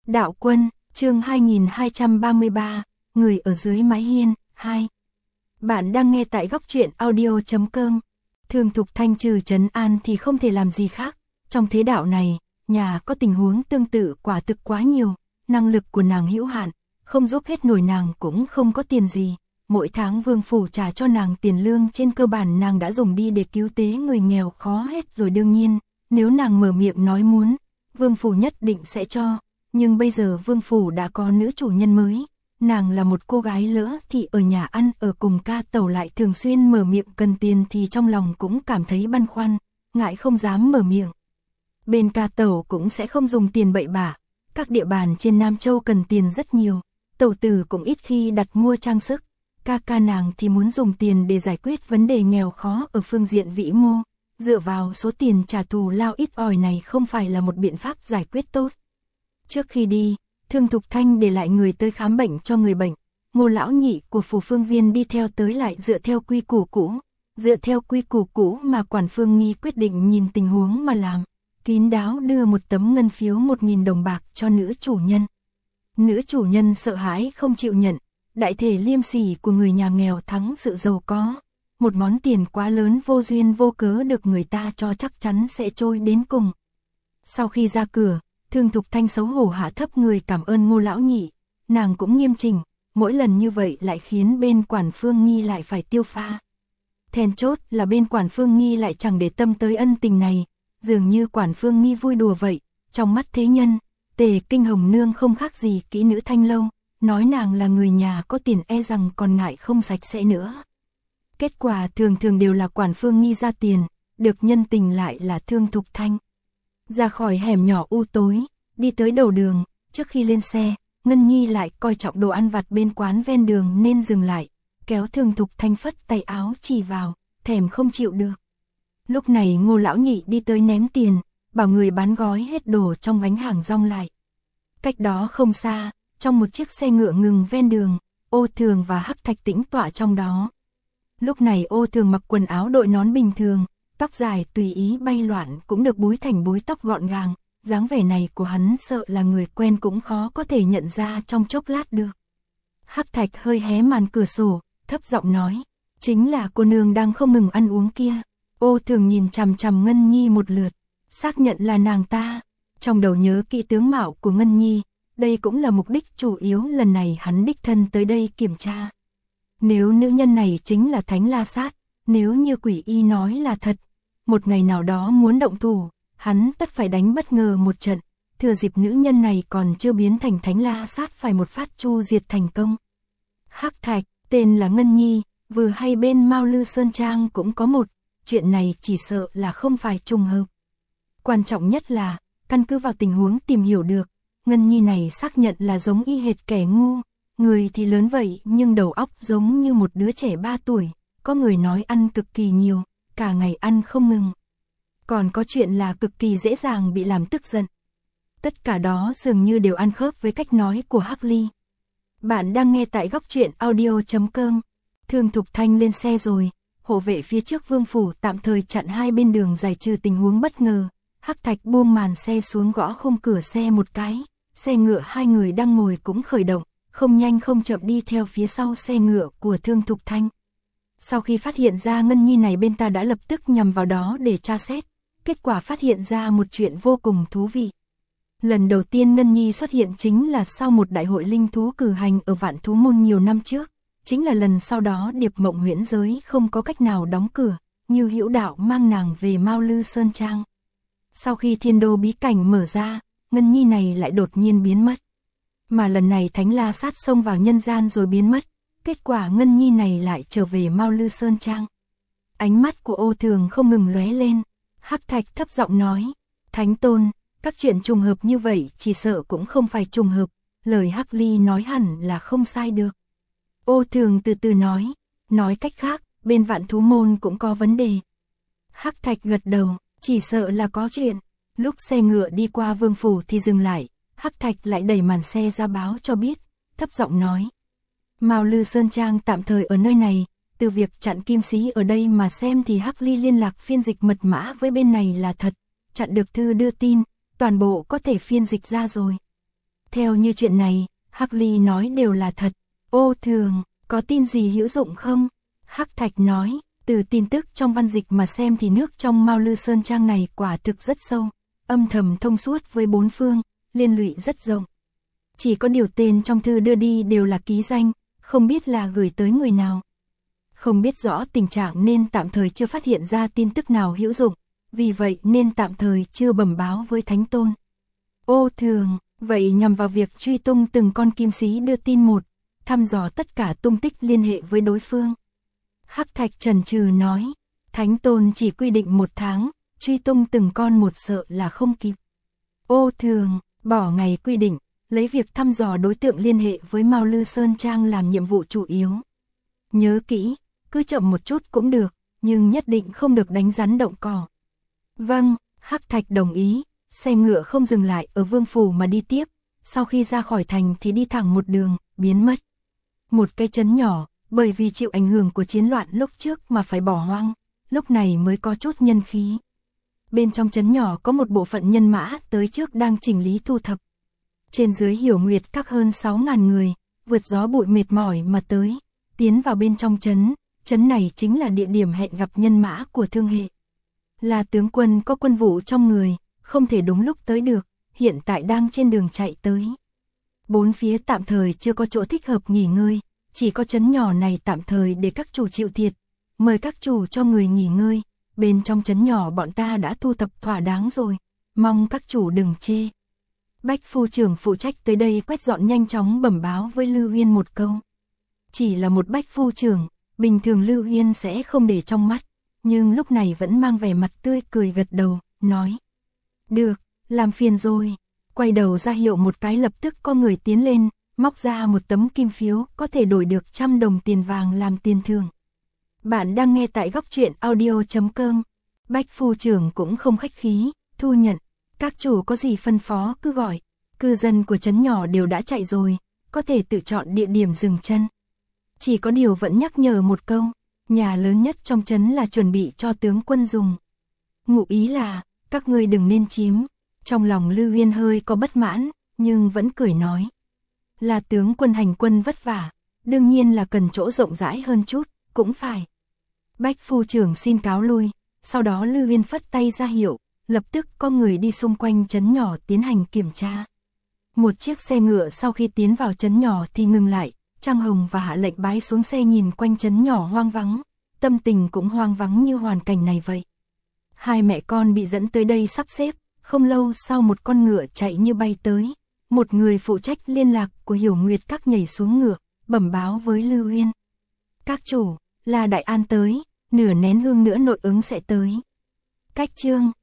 Đạo Quân, chương 2233, Người ở dưới mái hiên, 2. Bạn đang nghe tại góc truyện audio.com. Thương Thục Thanh trừ trấn an thì không thể làm gì khác. Trong thế đạo này, nhà có tình huống tương tự quả thực quá nhiều, năng lực của nàng hữu hạn, không giúp hết nổi, nàng cũng không có tiền gì. Mỗi tháng vương phủ trả cho nàng tiền lương trên cơ bản nàng đã dùng đi để cứu tế người nghèo khó hết rồi. Đương nhiên, nếu nàng mở miệng nói muốn, vương phủ nhất định sẽ cho. Nhưng bây giờ vương phủ đã có nữ chủ nhân mới, nàng là một cô gái lỡ thì ở nhà ăn ở cùng ca tẩu lại thường xuyên mở miệng cần tiền thì trong lòng cũng cảm thấy băn khoăn, ngại không dám mở miệng. Bên ca tẩu cũng sẽ không dùng tiền bậy bạ, các địa bàn trên Nam Châu cần tiền rất nhiều, tẩu tử cũng ít khi đặt mua trang sức, ca nàng thì muốn dùng tiền để giải quyết vấn đề nghèo khó ở phương diện vĩ mô, dựa vào số tiền trả thù lao ít ỏi này không phải là một biện pháp giải quyết tốt. Trước khi đi, Thương Thục Thanh để lại người tới khám bệnh cho người bệnh, Ngô lão nhị của phủ phương viên đi theo tới lại dựa theo quy củ cũ mà quản Phương Nghi quyết định nhìn tình huống mà làm, kín đáo đưa một tấm ngân phiếu 1.000 đồng bạc cho nữ chủ nhân. Nữ chủ nhân sợ hãi không chịu nhận, đại thể liêm sỉ của người nhà nghèo thắng sự giàu có, một món tiền quá lớn vô duyên vô cớ được người ta cho chắc chắn sẽ trôi đến cùng. Sau khi ra cửa, Thương Thục Thanh xấu hổ hạ thấp người cảm ơn Ngô lão nhị, nàng cũng nghiêm chỉnh, mỗi lần như vậy lại khiến bên quản Phương Nghi lại phải tiêu pha. Then chốt là bên quản Phương Nghi lại chẳng để tâm tới ân tình này, dường như quản Phương Nghi vui đùa vậy, trong mắt thế nhân, Tề Kinh Hồng Nương không khác gì kỹ nữ Thanh Lâu, nói nàng là người nhà có tiền e rằng còn ngại không sạch sẽ nữa. Kết quả thường thường đều là quản Phương Nghi ra tiền, được nhân tình lại là Thương Thục Thanh. Ra khỏi hẻm nhỏ u tối, đi tới đầu đường, trước khi lên xe, Ngân Nhi lại coi trọng đồ ăn vặt bên quán ven đường nên dừng lại, kéo Thương Thục Thanh phất tay áo chỉ vào, thèm không chịu được. Lúc này Ngô lão nhị đi tới ném tiền, bảo người bán gói hết đồ trong gánh hàng rong lại. Cách đó không xa, trong một chiếc xe ngựa ngừng ven đường, Ô Thường và Hắc Thạch tĩnh tọa trong đó. Lúc này Ô Thường mặc quần áo đội nón bình thường, tóc dài tùy ý bay loạn cũng được búi thành búi tóc gọn gàng, dáng vẻ này của hắn sợ là người quen cũng khó có thể nhận ra trong chốc lát được. Hắc Thạch hơi hé màn cửa sổ, thấp giọng nói, chính là cô nương đang không ngừng ăn uống kia. Ô Thường nhìn chằm chằm Ngân Nhi một lượt, xác nhận là nàng ta, trong đầu nhớ kỹ tướng mạo của Ngân Nhi, đây cũng là mục đích chủ yếu lần này hắn đích thân tới đây kiểm tra. Nếu nữ nhân này chính là Thánh La Sát, nếu như Quỷ Y nói là thật, một ngày nào đó muốn động thủ, hắn tất phải đánh bất ngờ một trận, thừa dịp nữ nhân này còn chưa biến thành Thánh La Sát phải một phát chu diệt thành công. Hắc Thạch, tên là Ngân Nhi, vừa hay bên Mao Lư Sơn Trang cũng có một, chuyện này chỉ sợ là không phải trùng hợp. Quan trọng nhất là, căn cứ vào tình huống tìm hiểu được, Ngân Nhi này xác nhận là giống y hệt kẻ ngu, người thì lớn vậy nhưng đầu óc giống như một đứa trẻ 3 tuổi, có người nói ăn cực kỳ nhiều, cả ngày ăn không ngừng. Còn có chuyện là cực kỳ dễ dàng bị làm tức giận. Tất cả đó dường như đều ăn khớp với cách nói của Hắc Ly. Bạn đang nghe tại góc truyện audio.com. Thương Thục Thanh lên xe rồi, hộ vệ phía trước vương phủ tạm thời chặn hai bên đường giải trừ tình huống bất ngờ. Hắc Thạch buông màn xe xuống gõ khung cửa xe một cái, xe ngựa hai người đang ngồi cũng khởi động, không nhanh không chậm đi theo phía sau xe ngựa của Thương Thục Thanh. Sau khi phát hiện ra Ngân Nhi này bên ta đã lập tức nhằm vào đó để tra xét, kết quả phát hiện ra một chuyện vô cùng thú vị. Lần đầu tiên Ngân Nhi xuất hiện chính là sau một đại hội linh thú cử hành ở Vạn Thú Môn nhiều năm trước, chính là lần sau đó Điệp Mộng huyễn giới không có cách nào đóng cửa, như Hữu Đạo mang nàng về Mao Lư Sơn Trang. Sau khi Thiên Đô bí cảnh mở ra, Ngân Nhi này lại đột nhiên biến mất. Mà lần này Thánh La Sát xông vào nhân gian rồi biến mất, kết quả Ngân Nhi này lại trở về Mao Lư Sơn Trang. Ánh mắt của Ô Thường không ngừng lóe lên, Hắc Thạch thấp giọng nói, Thánh Tôn, các chuyện trùng hợp như vậy chỉ sợ cũng không phải trùng hợp, lời Hắc Ly nói hẳn là không sai được. Ô Thường từ từ nói cách khác, bên Vạn Thú Môn cũng có vấn đề. Hắc Thạch gật đầu, chỉ sợ là có chuyện. Lúc xe ngựa đi qua vương phủ thì dừng lại, Hắc Thạch lại đẩy màn xe ra báo cho biết, thấp giọng nói. Mao Lư Sơn Trang tạm thời ở nơi này, từ việc chặn kim sĩ ở đây mà xem thì Hắc Ly liên lạc phiên dịch mật mã với bên này là thật, chặn được thư đưa tin, toàn bộ có thể phiên dịch ra rồi. Theo như chuyện này, Hắc Ly nói đều là thật. Ô Thường, có tin gì hữu dụng không? Hắc Thạch nói, từ tin tức trong văn dịch mà xem thì nước trong Mao Lư Sơn Trang này quả thực rất sâu, âm thầm thông suốt với bốn phương, liên lụy rất rộng. Chỉ có điều tên trong thư đưa đi đều là ký danh, không biết là gửi tới người nào. Không biết rõ tình trạng nên tạm thời chưa phát hiện ra tin tức nào hữu dụng, vì vậy nên tạm thời chưa bẩm báo với Thánh Tôn. Ô Thường, vậy nhằm vào việc truy tung từng con kim sĩ đưa tin một, thăm dò tất cả tung tích liên hệ với đối phương. Hắc Thạch chần chừ nói, Thánh Tôn chỉ quy định 1 tháng, truy tung từng con một sợ là không kịp. Ô Thường, bỏ ngày quy định, lấy việc thăm dò đối tượng liên hệ với Mao Lư Sơn Trang làm nhiệm vụ chủ yếu. Nhớ kỹ, cứ chậm một chút cũng được, nhưng nhất định không được đánh rắn động cỏ. Vâng, Hắc Thạch đồng ý, xe ngựa không dừng lại ở Vương Phủ mà đi tiếp, sau khi ra khỏi thành thì đi thẳng một đường, biến mất. Một cái trấn nhỏ, bởi vì chịu ảnh hưởng của chiến loạn lúc trước mà phải bỏ hoang, lúc này mới có chút nhân khí. Bên trong trấn nhỏ có một bộ phận nhân mã tới trước đang chỉnh lý thu thập. Trên dưới Hiểu Nguyệt các hơn 6.000 người, vượt gió bụi mệt mỏi mà tới, tiến vào bên trong trấn. Trấn này chính là địa điểm hẹn gặp nhân mã của Thương Hệ. Là tướng quân có quân vụ trong người, không thể đúng lúc tới được, hiện tại đang trên đường chạy tới. Bốn phía tạm thời chưa có chỗ thích hợp nghỉ ngơi, chỉ có trấn nhỏ này tạm thời để các chủ chịu thiệt, mời các chủ cho người nghỉ ngơi, bên trong trấn nhỏ bọn ta đã thu thập thỏa đáng rồi, mong các chủ đừng chê. Bách phu trưởng phụ trách tới đây quét dọn nhanh chóng bẩm báo với Lư Uyên một câu. Chỉ là một bách phu trưởng, bình thường Lư Uyên sẽ không để trong mắt, nhưng lúc này vẫn mang vẻ mặt tươi cười gật đầu, nói. Được, làm phiền rồi. Quay đầu ra hiệu một cái lập tức có người tiến lên, móc ra một tấm kim phiếu có thể đổi được 100 đồng tiền vàng làm tiền thưởng. Bạn đang nghe tại góc truyện audio.com. Bách phu trưởng cũng không khách khí, thu nhận. Các chủ có gì phân phó cứ gọi. Cư dân của trấn nhỏ đều đã chạy rồi, có thể tự chọn địa điểm dừng chân. Chỉ có điều vẫn nhắc nhở một câu, nhà lớn nhất trong trấn là chuẩn bị cho tướng quân dùng. Ngụ ý là, các ngươi đừng nên chiếm. Trong lòng Lư Uyên hơi có bất mãn, nhưng vẫn cười nói. Là tướng quân hành quân vất vả, đương nhiên là cần chỗ rộng rãi hơn chút, cũng phải. Bách phu trưởng xin cáo lui, sau đó Lư Uyên phất tay ra hiệu, lập tức có người đi xung quanh trấn nhỏ tiến hành kiểm tra. Một chiếc xe ngựa sau khi tiến vào trấn nhỏ thì ngừng lại, Trang Hồng và Hạ Lệnh Bái xuống xe nhìn quanh trấn nhỏ hoang vắng, tâm tình cũng hoang vắng như hoàn cảnh này vậy. Hai mẹ con bị dẫn tới đây sắp xếp, không lâu sau một con ngựa chạy như bay tới, một người phụ trách liên lạc của Hiểu Nguyệt các nhảy xuống ngựa, bẩm báo với Lư Uyên. Các chủ, là Đại An tới, nửa nén hương nữa nội ứng sẽ tới. Cách chương